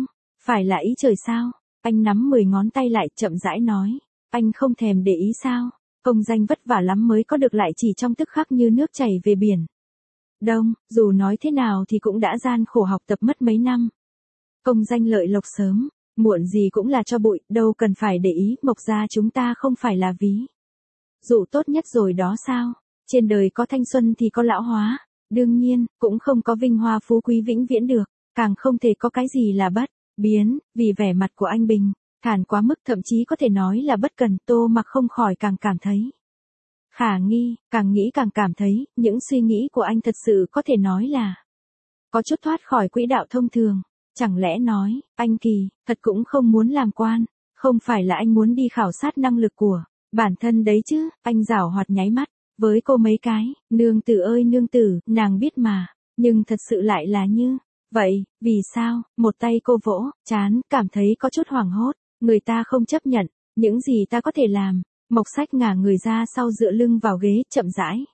Phải là ý trời sao? Anh nắm 10 ngón tay lại chậm rãi nói. Anh không thèm để ý sao? Công danh vất vả lắm mới có được lại chỉ trong tức khắc như nước chảy về biển. Đông, dù nói thế nào thì cũng đã gian khổ học tập mất mấy năm. Công danh lợi lộc sớm, muộn gì cũng là cho bụi, đâu cần phải để ý, Mộc gia chúng ta không phải là ví dụ tốt nhất rồi đó sao? Trên đời có thanh xuân thì có lão hóa, đương nhiên, cũng không có vinh hoa phú quý vĩnh viễn được, càng không thể có cái gì là bất biến, vì vẻ mặt của anh bình thản quá mức, thậm chí có thể nói là bất cần. Tô Mặc không khỏi càng cảm thấy khả nghi, càng nghĩ càng cảm thấy, những suy nghĩ của anh thật sự có thể nói là có chút thoát khỏi quỹ đạo thông thường. Chẳng lẽ nói, anh Kỳ, thật cũng không muốn làm quan, không phải là anh muốn đi khảo sát năng lực của bản thân đấy chứ? Anh giảo hoạt nháy mắt với cô mấy cái, nương tử ơi nương tử, nàng biết mà, nhưng thật sự lại là như vậy, vì sao? Một tay cô vỗ chán, cảm thấy có chút hoảng hốt, người ta không chấp nhận, những gì ta có thể làm? Mộc Sách ngả người ra sau dựa lưng vào ghế, chậm rãi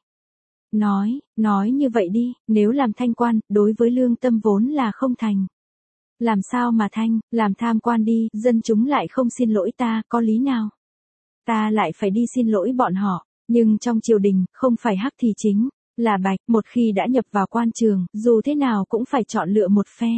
nói như vậy đi, nếu làm thanh quan, đối với lương tâm vốn là không thành. Làm sao mà thanh, làm tham quan đi, dân chúng lại không xin lỗi ta, có lý nào? Ta lại phải đi xin lỗi bọn họ, nhưng trong triều đình, không phải hắc thì chính là bạch, một khi đã nhập vào quan trường, dù thế nào cũng phải chọn lựa một phe.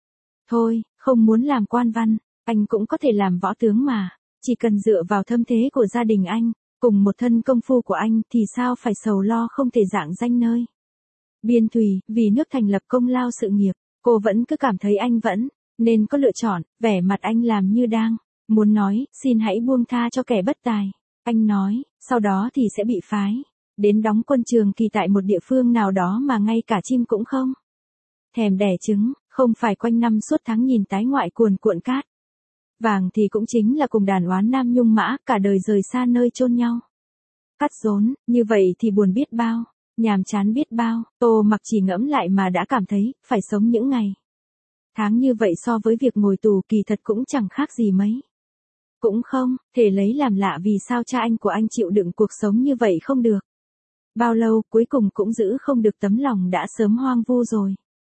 Thôi, không muốn làm quan văn, anh cũng có thể làm võ tướng mà, chỉ cần dựa vào thâm thế của gia đình anh, cùng một thân công phu của anh thì sao phải sầu lo không thể dạng danh nơi biên thùy, vì nước thành lập công lao sự nghiệp. Cô vẫn cứ cảm thấy anh vẫn nên có lựa chọn, vẻ mặt anh làm như đang muốn nói, xin hãy buông tha cho kẻ bất tài. Anh nói, sau đó thì sẽ bị phái đến đóng quân trường kỳ tại một địa phương nào đó mà ngay cả chim cũng không thèm đẻ trứng, không phải quanh năm suốt tháng nhìn tái ngoại cuồn cuộn cát vàng thì cũng chính là cùng đàn oán nam nhung mã, cả đời rời xa nơi chôn nhau cắt rốn, như vậy thì buồn biết bao, nhàm chán biết bao. Tô Mặc chỉ ngẫm lại mà đã cảm thấy phải sống những ngày tháng như vậy so với việc ngồi tù kỳ thật cũng chẳng khác gì mấy. Cũng không thể lấy làm lạ vì sao cha anh của anh chịu đựng cuộc sống như vậy không được bao lâu, cuối cùng cũng giữ không được tấm lòng đã sớm hoang vu rồi.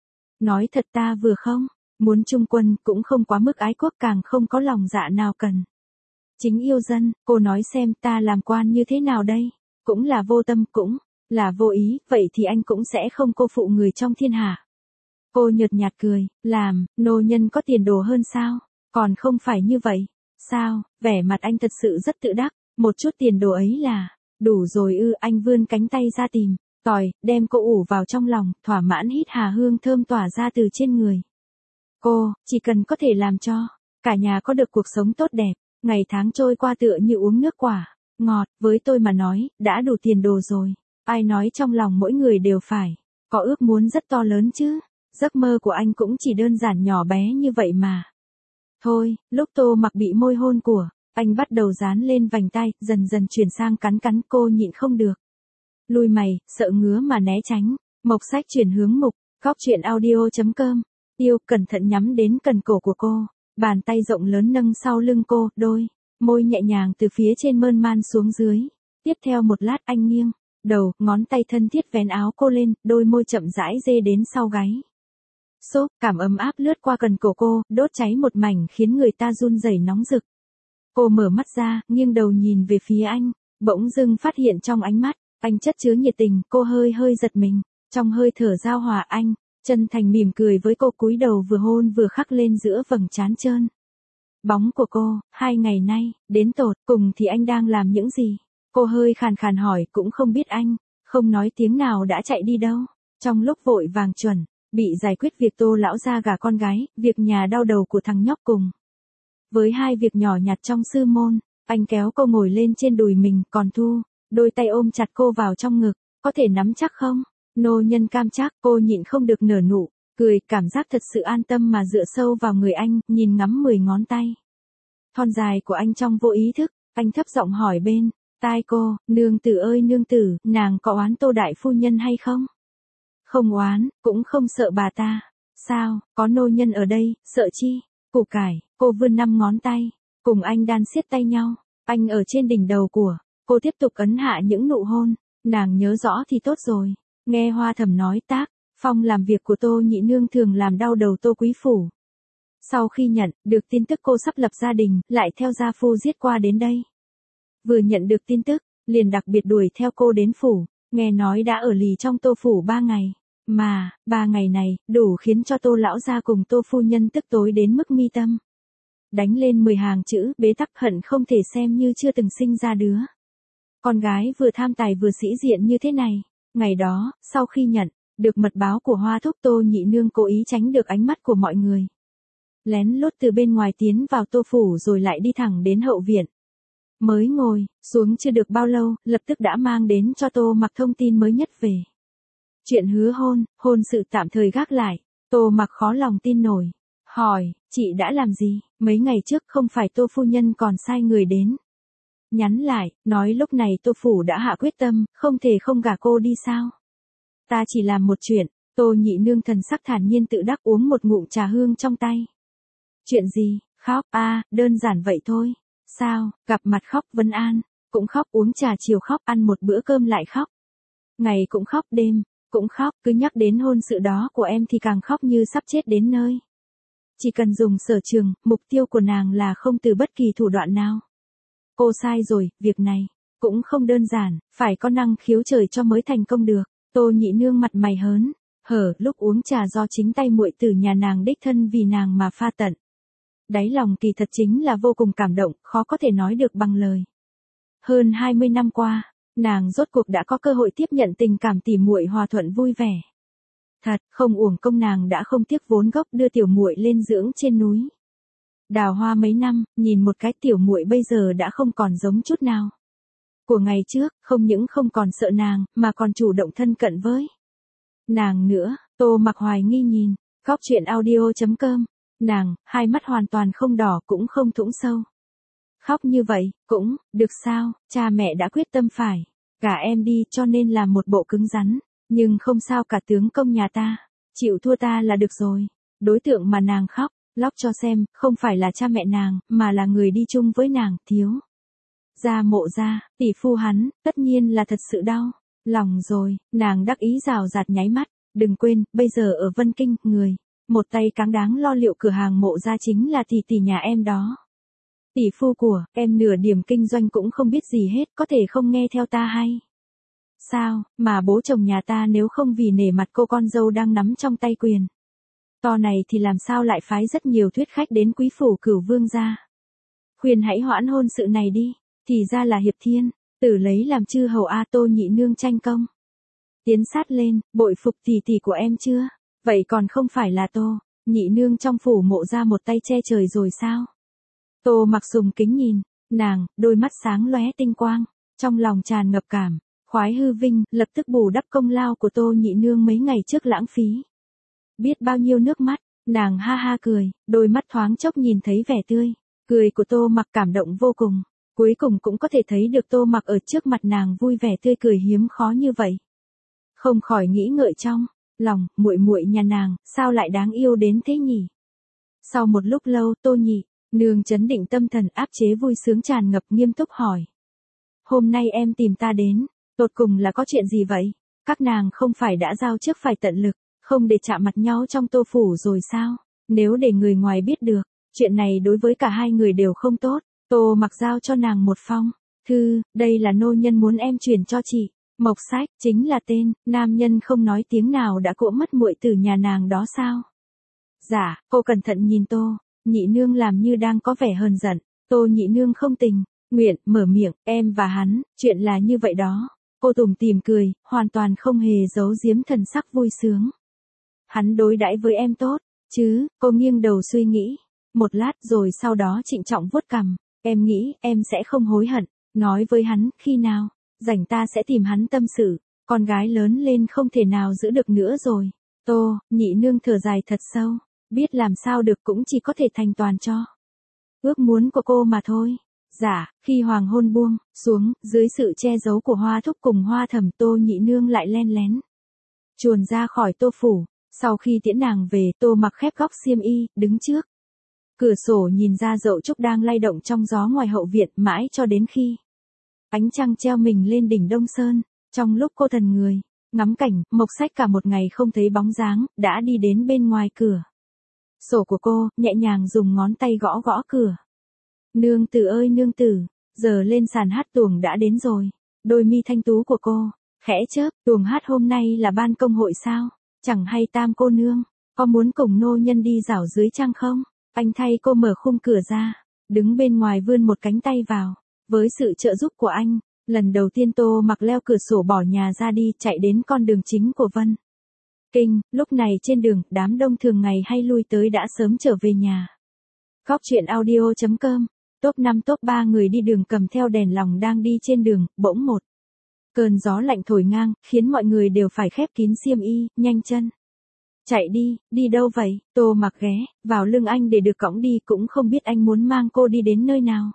Nói thật ta vừa không muốn trung quân, cũng không quá mức ái quốc, càng không có lòng dạ nào cần chính yêu dân. Cô nói xem ta làm quan như thế nào đây? Cũng là vô tâm, cũng là vô ý, vậy thì anh cũng sẽ không cô phụ người trong thiên hạ. Cô nhợt nhạt cười, làm nô nhân có tiền đồ hơn sao? Còn không phải như vậy. Sao? Vẻ mặt anh thật sự rất tự đắc, một chút tiền đồ ấy là đủ rồi ư? Anh vươn cánh tay ra tìm tòi, đem cô ủ vào trong lòng, thỏa mãn hít hà hương thơm tỏa ra từ trên người cô. Chỉ cần có thể làm cho cả nhà có được cuộc sống tốt đẹp, ngày tháng trôi qua tựa như uống nước quả ngọt, với tôi mà nói, đã đủ tiền đồ rồi. Ai nói trong lòng mỗi người đều phải có ước muốn rất to lớn chứ? Giấc mơ của anh cũng chỉ đơn giản nhỏ bé như vậy mà. Thôi, lúc Tô Mặc bị môi hôn của anh bắt đầu dán lên vành tay, dần dần chuyển sang cắn cắn, cô nhịn không được lùi mày, sợ ngứa mà né tránh. Mộc Sách chuyển hướng mục góc truyện audio.com. Tiêu cẩn thận nhắm đến cần cổ của cô, bàn tay rộng lớn nâng sau lưng cô, đôi môi nhẹ nhàng từ phía trên mơn man xuống dưới. Tiếp theo một lát anh nghiêng đầu, ngón tay thân thiết vén áo cô lên, đôi môi chậm rãi dê đến sau gáy. Xốp, cảm ấm áp lướt qua cần cổ cô, đốt cháy một mảnh khiến người ta run rẩy nóng rực. Cô mở mắt ra, nghiêng đầu nhìn về phía anh, bỗng dưng phát hiện trong ánh mắt anh chất chứa nhiệt tình. Cô hơi hơi giật mình, trong hơi thở giao hòa anh chân thành mỉm cười với cô, cúi đầu vừa hôn vừa khắc lên giữa vầng trán trơn bóng của cô. 2 ngày nay, đến tột cùng thì anh đang làm những gì? Cô hơi khàn khàn hỏi, cũng không biết anh không nói tiếng nào đã chạy đi đâu. Trong lúc vội vàng chuẩn bị giải quyết việc Tô lão gia gả con gái, việc nhà đau đầu của thằng nhóc cùng với 2 việc nhỏ nhặt trong sư môn, anh kéo cô ngồi lên trên đùi mình, còn thu đôi tay ôm chặt cô vào trong ngực. Có thể nắm chắc không? Nô nhân cam chắc. Cô nhịn không được nở nụ cười, cảm giác thật sự an tâm mà dựa sâu vào người anh, nhìn ngắm 10 ngón tay thon dài của anh trong vô ý thức. Anh thấp giọng hỏi bên tai cô, nương tử ơi nương tử, nàng có oán Tô đại phu nhân hay không? Không oán, cũng không sợ bà ta. Sao, có nô nhân ở đây, sợ chi? Củ cải. Cô vươn 5 ngón tay, cùng anh đan siết tay nhau. Anh ở trên đỉnh đầu của cô tiếp tục ấn hạ những nụ hôn. Nàng nhớ rõ thì tốt rồi. Nghe Hoa Thẩm nói tác phong làm việc của Tô nhị nương thường làm đau đầu Tô quý phủ. Sau khi nhận được tin tức cô sắp lập gia đình, lại theo gia phu giết qua đến đây. Vừa nhận được tin tức, liền đặc biệt đuổi theo cô đến phủ, nghe nói đã ở lì trong Tô phủ 3 ngày. Mà, 3 ngày này, đủ khiến cho Tô lão gia cùng Tô phu nhân tức tối đến mức mi tâm. Đánh lên 10 hàng chữ, bế tắc hận không thể xem như chưa từng sinh ra đứa. Con gái vừa tham tài vừa sĩ diện như thế này. Ngày đó, sau khi nhận được mật báo của Hoa thúc, Tô nhị nương cố ý tránh được ánh mắt của mọi người. Lén lút từ bên ngoài tiến vào Tô phủ rồi lại đi thẳng đến hậu viện. Mới ngồi xuống chưa được bao lâu, lập tức đã mang đến cho Tô Mặc thông tin mới nhất về chuyện hứa hôn sự tạm thời gác lại. Tô Mặc khó lòng tin nổi, hỏi, chị đã làm gì? Mấy ngày trước không phải Tô phu nhân còn sai người đến nhắn lại, nói lúc này Tô phủ đã hạ quyết tâm, không thể không gả cô đi sao? Ta chỉ làm một chuyện. Tô nhị nương thần sắc thản nhiên tự đắc uống một ngụm trà hương trong tay. Chuyện gì? Khóc đơn giản vậy thôi. Sao? Gặp mặt khóc vấn an, cũng khóc, uống trà chiều khóc, ăn một bữa cơm lại khóc. Ngày cũng khóc, đêm cũng khóc, cứ nhắc đến hôn sự đó của em thì càng khóc như sắp chết đến nơi. Chỉ cần dùng sở trường, mục tiêu của nàng là không từ bất kỳ thủ đoạn nào. Cô sai rồi, việc này cũng không đơn giản, phải có năng khiếu trời cho mới thành công được. Tô nhị nương mặt mày hớn hở lúc uống trà do chính tay muội tử nhà nàng đích thân vì nàng mà pha tận. Đáy lòng kỳ thật chính là vô cùng cảm động, khó có thể nói được bằng lời. Hơn 20 năm qua, nàng rốt cuộc đã có cơ hội tiếp nhận tình cảm tỉ muội hòa thuận vui vẻ. Thật, không uổng công nàng đã không tiếc vốn gốc đưa tiểu muội lên dưỡng trên núi. Đào hoa mấy năm, nhìn một cái tiểu muội bây giờ đã không còn giống chút nào. Của ngày trước, không những không còn sợ nàng, mà còn chủ động thân cận với nàng nữa. Tô Mặc hoài nghi nhìn, góc chuyện audio.com. Nàng, hai mắt hoàn toàn không đỏ cũng không thủng sâu. Khóc như vậy, cũng, được sao, cha mẹ đã quyết tâm phải gả em đi cho nên là một bộ cứng rắn. Nhưng không sao cả, tướng công nhà ta chịu thua ta là được rồi. Đối tượng mà nàng khóc lóc cho xem, không phải là cha mẹ nàng, mà là người đi chung với nàng, thiếu gia Mộ gia, tỷ phu hắn, tất nhiên là thật sự đau lòng rồi. Nàng đắc ý rào rạt nháy mắt, đừng quên, bây giờ ở Vân Kinh, người một tay cáng đáng lo liệu cửa hàng Mộ gia chính là tỷ nhà em đó. Tỷ phu của em nửa điểm kinh doanh cũng không biết gì hết, có thể không nghe theo ta hay sao? Mà bố chồng nhà ta nếu không vì nể mặt cô con dâu đang nắm trong tay quyền to này thì làm sao lại phái rất nhiều thuyết khách đến quý phủ Cửu Vương gia. Khuyên hãy hoãn hôn sự này đi, thì ra là Hiệp Thiên tử lấy làm chư hầu. Tô nhị nương tranh công tiến sát lên, bội phục tỷ của em chưa? Vậy còn không phải là Tô nhị nương trong phủ Mộ gia một tay che trời rồi sao? Tô Mặc dùng kính nhìn nàng, đôi mắt sáng lóe tinh quang, trong lòng tràn ngập cảm khoái hư vinh, lập tức bù đắp công lao của Tô nhị nương mấy ngày trước lãng phí biết bao nhiêu nước mắt. Nàng ha ha cười, đôi mắt thoáng chốc nhìn thấy vẻ tươi cười của Tô Mặc, cảm động vô cùng. Cuối cùng cũng có thể thấy được Tô Mặc ở trước mặt nàng vui vẻ tươi cười hiếm khó như vậy. Không khỏi nghĩ ngợi trong lòng, muội muội nhà nàng sao lại đáng yêu đến thế nhỉ? Sau một lúc lâu, Tô nhị nương trấn định tâm thần, áp chế vui sướng tràn ngập, nghiêm túc hỏi: hôm nay em tìm ta đến, tột cùng là có chuyện gì vậy? Các nàng không phải đã giao trước phải tận lực không để chạm mặt nhau trong Tô phủ rồi sao? Nếu để người ngoài biết được, chuyện này đối với cả hai người đều không tốt. Tô Mặc giao cho nàng một phong thư, đây là nô nhân muốn em chuyển cho chị. Mộc Sách chính là tên nam nhân không nói tiếng nào đã cỗ mất muội tử nhà nàng đó sao? Dạ. Cô cẩn thận nhìn Tô nhị nương làm như đang có vẻ hờn giận. Tô nhị nương không tình nguyện mở miệng, em và hắn, chuyện là như vậy đó. Cô tủm tỉm cười, hoàn toàn không hề giấu giếm thần sắc vui sướng. Hắn đối đãi với em tốt chứ? Cô nghiêng đầu suy nghĩ một lát rồi sau đó trịnh trọng vuốt cằm. Em nghĩ em sẽ không hối hận. Nói với hắn, khi nào rảnh ta sẽ tìm hắn tâm sự. Con gái lớn lên không thể nào giữ được nữa rồi. Tô nhị nương thở dài thật sâu, biết làm sao được cũng chỉ có thể thành toàn cho ước muốn của cô mà thôi. Dạ. Khi hoàng hôn buông xuống, dưới sự che giấu của Hoa thúc cùng Hoa thẩm, Tô nhị nương lại len lén chuồn ra khỏi Tô phủ. Sau khi tiễn nàng về, Tô Mặc khép góc xiêm y, đứng trước cửa sổ nhìn ra dậu trúc đang lay động trong gió ngoài hậu viện, mãi cho đến khi ánh trăng treo mình lên đỉnh Đông Sơn. Trong lúc cô thần người ngắm cảnh, Mộc Sách cả một ngày không thấy bóng dáng, đã đi đến bên ngoài cửa sổ của cô, nhẹ nhàng dùng ngón tay gõ gõ cửa. Nương tử ơi nương tử, giờ lên sàn hát tuồng đã đến rồi. Đôi mi thanh tú của cô, khẽ chớp, tuồng hát hôm nay là ban công hội sao? Chẳng hay Tam cô nương, có muốn cùng nô nhân đi dạo dưới trăng không? Anh thay cô mở khung cửa ra, đứng bên ngoài vươn một cánh tay vào. Với sự trợ giúp của anh, lần đầu tiên Tô Mặc leo cửa sổ bỏ nhà ra đi, chạy đến con đường chính của Vân Kinh. Lúc này trên đường, đám đông thường ngày hay lui tới đã sớm trở về nhà. Góc truyện audio.com. Top 5 top 3 người đi đường cầm theo đèn lồng đang đi trên đường, bỗng một cơn gió lạnh thổi ngang, khiến mọi người đều phải khép kín xiêm y, nhanh chân. Chạy đi đâu vậy? Tô Mặc ghé vào lưng anh để được cõng đi, cũng không biết anh muốn mang cô đi đến nơi nào.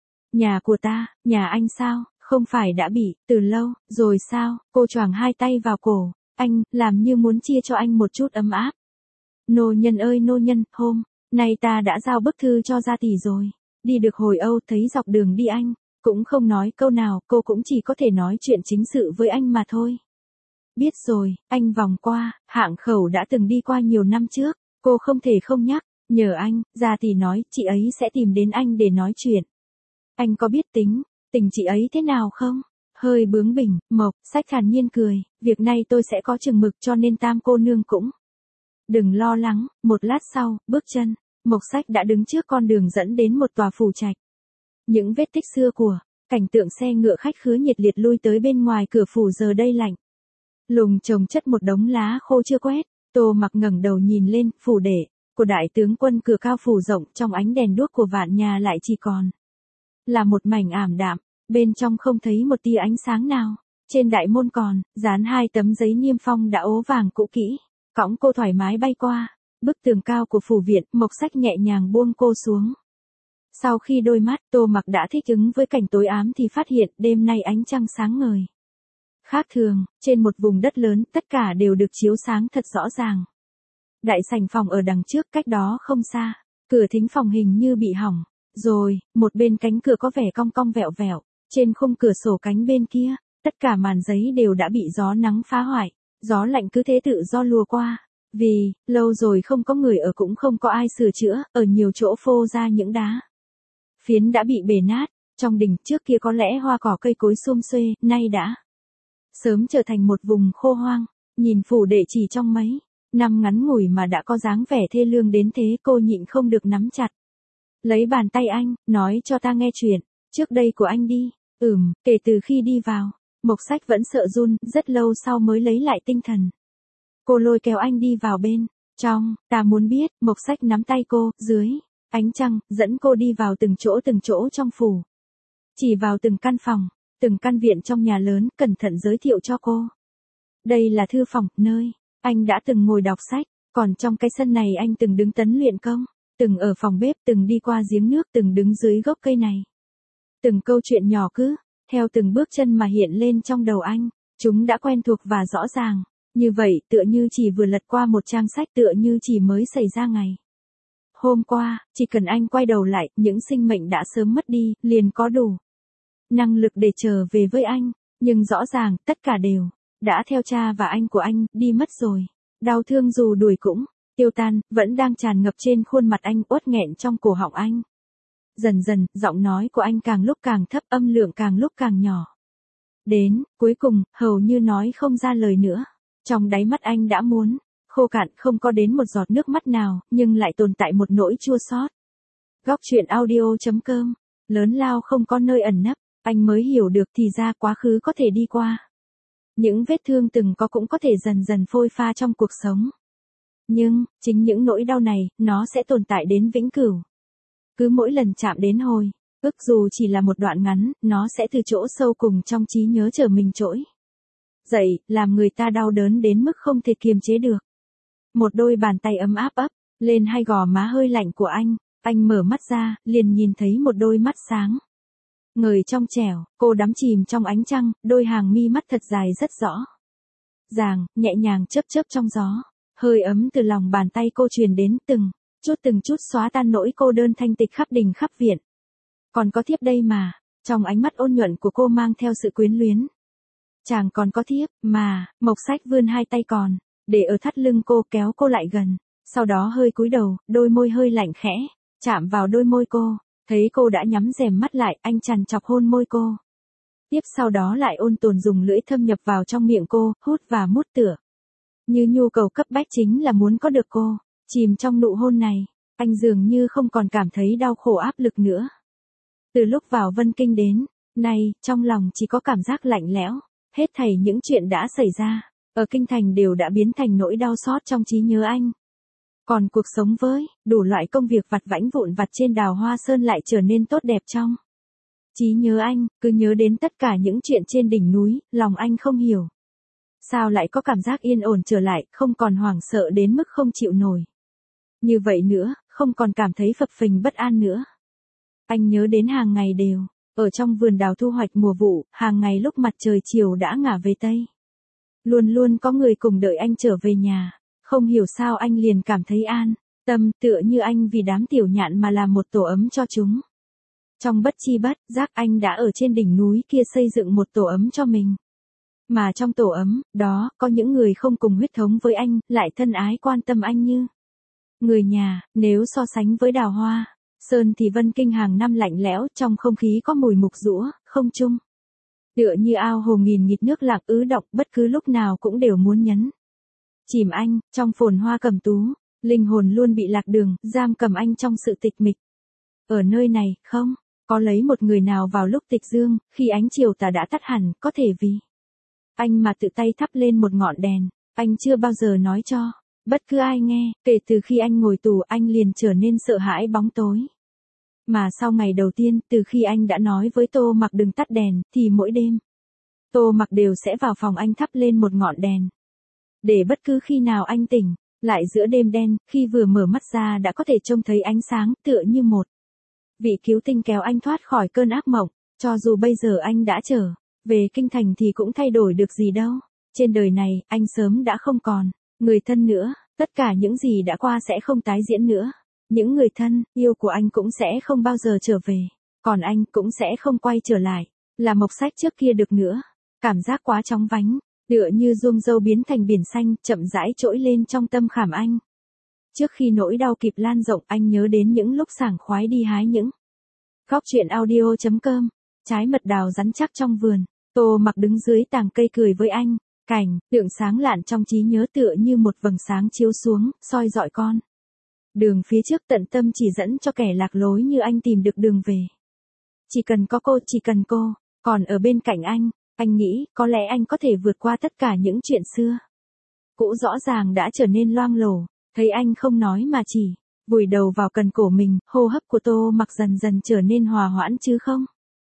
Nhà của ta, nhà anh sao? Không phải đã bị, từ lâu, rồi sao? Cô choàng hai tay vào cổ, anh, làm như muốn chia cho anh một chút ấm áp. Nô nhân ơi nô nhân, hôm nay ta đã giao bức thư cho gia tỷ rồi. Đi được hồi Âu thấy dọc đường đi anh cũng không nói câu nào, cô cũng chỉ có thể nói chuyện chính sự với anh mà thôi. Biết rồi, anh vòng qua, hạng khẩu đã từng đi qua nhiều năm trước, cô không thể không nhắc, nhờ anh, gia tỷ nói chị ấy sẽ tìm đến anh để nói chuyện. Anh có biết tình chị ấy thế nào không? Hơi bướng bỉnh, Mộc Sách thản nhiên cười, việc này tôi sẽ có chừng mực cho nên Tam cô nương cũng đừng lo lắng. Một lát sau, bước chân Mộc Sách đã đứng trước con đường dẫn đến một tòa phủ trạch. Những vết tích xưa của cảnh tượng xe ngựa khách khứa nhiệt liệt lui tới bên ngoài cửa phủ giờ đây lạnh lùng chồng chất một đống lá khô chưa quét. Tô Mặc ngẩng đầu nhìn lên, phủ đệ của đại tướng quân cửa cao phủ rộng, trong ánh đèn đuốc của vạn nhà lại chỉ còn là một mảnh ảm đạm, bên trong không thấy một tia ánh sáng nào. Trên đại môn còn dán hai tấm giấy niêm phong đã ố vàng cũ kỹ. Cõng cô thoải mái bay qua bức tường cao của phủ viện, Mộc Sách nhẹ nhàng buông cô xuống. Sau khi đôi mắt Tô Mặc đã thích ứng với cảnh tối ám thì phát hiện đêm nay ánh trăng sáng ngời. Khác thường, trên một vùng đất lớn, tất cả đều được chiếu sáng thật rõ ràng. Đại sảnh phòng ở đằng trước, cách đó không xa, cửa thính phòng hình như bị hỏng, rồi, một bên cánh cửa có vẻ cong cong vẹo vẹo, trên khung cửa sổ cánh bên kia, tất cả màn giấy đều đã bị gió nắng phá hoại, gió lạnh cứ thế tự do lùa qua. Vì, lâu rồi không có người ở cũng không có ai sửa chữa, ở nhiều chỗ phô ra những đá phiến đã bị bể nát. Trong đình trước kia có lẽ hoa cỏ cây cối sum xuê, nay đã sớm trở thành một vùng khô hoang. Nhìn phủ đệ chỉ trong mấy năm ngắn ngủi mà đã có dáng vẻ thê lương đến thế, cô nhịn không được nắm chặt lấy bàn tay anh, nói cho ta nghe chuyện trước đây của anh đi. Kể từ khi đi vào, Mộc Sách vẫn sợ run, rất lâu sau mới lấy lại tinh thần. Cô lôi kéo anh đi vào bên trong. Ta muốn biết. Mộc Sách nắm tay cô, dưới ánh trăng, dẫn cô đi vào từng chỗ trong phủ. Chỉ vào từng căn phòng, từng căn viện trong nhà lớn, cẩn thận giới thiệu cho cô. Đây là thư phòng, nơi anh đã từng ngồi đọc sách, còn trong cái sân này anh từng đứng tấn luyện công, từng ở phòng bếp, từng đi qua giếng nước, từng đứng dưới gốc cây này. Từng câu chuyện nhỏ cứ theo từng bước chân mà hiện lên trong đầu anh, chúng đã quen thuộc và rõ ràng. Như vậy, tựa như chỉ vừa lật qua một trang sách, tựa như chỉ mới xảy ra ngày hôm qua. Chỉ cần anh quay đầu lại, những sinh mệnh đã sớm mất đi, liền có đủ năng lực để trở về với anh. Nhưng rõ ràng, tất cả đều đã theo cha và anh của anh, đi mất rồi. Đau thương dù đuổi cũng tiêu tan, vẫn đang tràn ngập trên khuôn mặt anh, uất nghẹn trong cổ họng anh. Dần dần, giọng nói của anh càng lúc càng thấp, âm lượng càng lúc càng nhỏ. Đến, cuối cùng, hầu như nói không ra lời nữa. Trong đáy mắt anh đã muốn khô cạn, không có đến một giọt nước mắt nào, nhưng lại tồn tại một nỗi chua xót. Góc truyện audio.com. Lớn lao không có nơi ẩn nấp, anh mới hiểu được thì ra quá khứ có thể đi qua. Những vết thương từng có cũng có thể dần dần phôi pha trong cuộc sống. Nhưng, chính những nỗi đau này, nó sẽ tồn tại đến vĩnh cửu. Cứ mỗi lần chạm đến hồi ức, dù chỉ là một đoạn ngắn, nó sẽ từ chỗ sâu cùng trong trí nhớ trở mình trỗi dậy, làm người ta đau đớn đến mức không thể kiềm chế được. Một đôi bàn tay ấm áp ấp lên hai gò má hơi lạnh của anh mở mắt ra, liền nhìn thấy một đôi mắt sáng ngời trong trẻo. Cô đắm chìm trong ánh trăng, đôi hàng mi mắt thật dài rất rõ ràng, nhẹ nhàng chớp chớp trong gió. Hơi ấm từ lòng bàn tay cô truyền đến, từng chút xóa tan nỗi cô đơn thanh tịch khắp đình khắp viện. Còn có thiếp đây mà. Trong ánh mắt ôn nhuận của cô mang theo sự quyến luyến. Chàng còn có thiếp mà. Mộc Sách vươn hai tay còn để ở thắt lưng cô, kéo cô lại gần. Sau đó hơi cúi đầu, đôi môi hơi lạnh khẽ, chạm vào đôi môi cô, thấy cô đã nhắm rèm mắt lại, anh chằn chọc hôn môi cô. Tiếp sau đó lại ôn tồn dùng lưỡi thâm nhập vào trong miệng cô, hút và mút tựa. Như nhu cầu cấp bách chính là muốn có được cô, chìm trong nụ hôn này, anh dường như không còn cảm thấy đau khổ áp lực nữa. Từ lúc vào Vân Kinh đến, nay, trong lòng chỉ có cảm giác lạnh lẽo, hết thảy những chuyện đã xảy ra, ở Kinh Thành đều đã biến thành nỗi đau xót trong trí nhớ anh. Còn cuộc sống với, đủ loại công việc vặt vãnh vụn vặt trên Đào Hoa Sơn lại trở nên tốt đẹp trong trí nhớ anh, cứ nhớ đến tất cả những chuyện trên đỉnh núi, lòng anh không hiểu. Sao lại có cảm giác yên ổn trở lại, không còn hoảng sợ đến mức không chịu nổi. Như vậy nữa, không còn cảm thấy phập phình bất an nữa. Anh nhớ đến hàng ngày đều, ở trong vườn đào thu hoạch mùa vụ, hàng ngày lúc mặt trời chiều đã ngả về Tây. Luôn luôn có người cùng đợi anh trở về nhà, không hiểu sao anh liền cảm thấy an tâm, tựa như anh vì đám tiểu nhạn mà làm một tổ ấm cho chúng. Trong bất chi bất giác anh đã ở trên đỉnh núi kia xây dựng một tổ ấm cho mình. Mà trong tổ ấm, đó, có những người không cùng huyết thống với anh, lại thân ái quan tâm anh như người nhà. Nếu so sánh với Đào Hoa Sơn thì Vân Kinh hàng năm lạnh lẽo, trong không khí có mùi mục rũa, không trung. Tựa như ao hồ nghìn nghịt nước lặng ứ động, bất cứ lúc nào cũng đều muốn nhấn chìm anh, trong phồn hoa cầm tú, linh hồn luôn bị lạc đường, giam cầm anh trong sự tịch mịch. Ở nơi này, không có lấy một người nào vào lúc tịch dương, khi ánh chiều tà đã tắt hẳn, có thể vì anh mà tự tay thắp lên một ngọn đèn. Anh chưa bao giờ nói cho bất cứ ai nghe, kể từ khi anh ngồi tù anh liền trở nên sợ hãi bóng tối. Mà sau ngày đầu tiên, từ khi anh đã nói với Tô Mặc đừng tắt đèn, thì mỗi đêm, Tô Mặc đều sẽ vào phòng anh thắp lên một ngọn đèn. Để bất cứ khi nào anh tỉnh, lại giữa đêm đen, khi vừa mở mắt ra đã có thể trông thấy ánh sáng, tựa như một vị cứu tinh kéo anh thoát khỏi cơn ác mộng. Cho dù bây giờ anh đã trở về Kinh Thành thì cũng thay đổi được gì đâu. Trên đời này, anh sớm đã không còn người thân nữa, tất cả những gì đã qua sẽ không tái diễn nữa. Những người thân, yêu của anh cũng sẽ không bao giờ trở về, còn anh cũng sẽ không quay trở lại, là Mộc Sách trước kia được nữa. Cảm giác quá chóng vánh, tựa như ruông dâu biến thành biển xanh, chậm rãi trỗi lên trong tâm khảm anh. Trước khi nỗi đau kịp lan rộng, anh nhớ đến những lúc sảng khoái đi hái những góc truyện audio.com, trái mật đào rắn chắc trong vườn. Tô Mặc đứng dưới tàng cây cười với anh, cảnh tượng sáng lạn trong trí nhớ tựa như một vầng sáng chiếu xuống, soi dọi con đường phía trước tận tâm chỉ dẫn cho kẻ lạc lối như anh tìm được đường về. Chỉ cần có cô, chỉ cần cô còn ở bên cạnh anh nghĩ có lẽ anh có thể vượt qua tất cả những chuyện xưa cũ rõ ràng đã trở nên loang lổ. Thấy anh không nói mà chỉ vùi đầu vào cần cổ mình, hô hấp của Tô Mặc dần dần trở nên hòa hoãn chứ không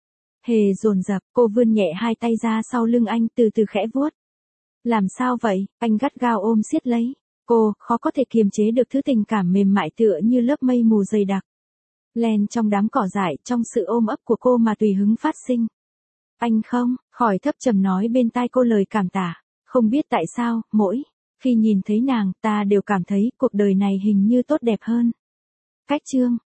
hề dồn dập. Cô vươn nhẹ hai tay ra sau lưng anh, từ từ khẽ vuốt. Làm sao vậy? Anh gắt gao ôm siết lấy cô, khó có thể kiềm chế được thứ tình cảm mềm mại tựa như lớp mây mù dày đặc len trong đám cỏ dại, trong sự ôm ấp của cô mà tùy hứng phát sinh. Anh không khỏi thấp trầm nói bên tai cô lời cảm tả. Không biết tại sao, mỗi khi nhìn thấy nàng, ta đều cảm thấy cuộc đời này hình như tốt đẹp hơn. Cách chương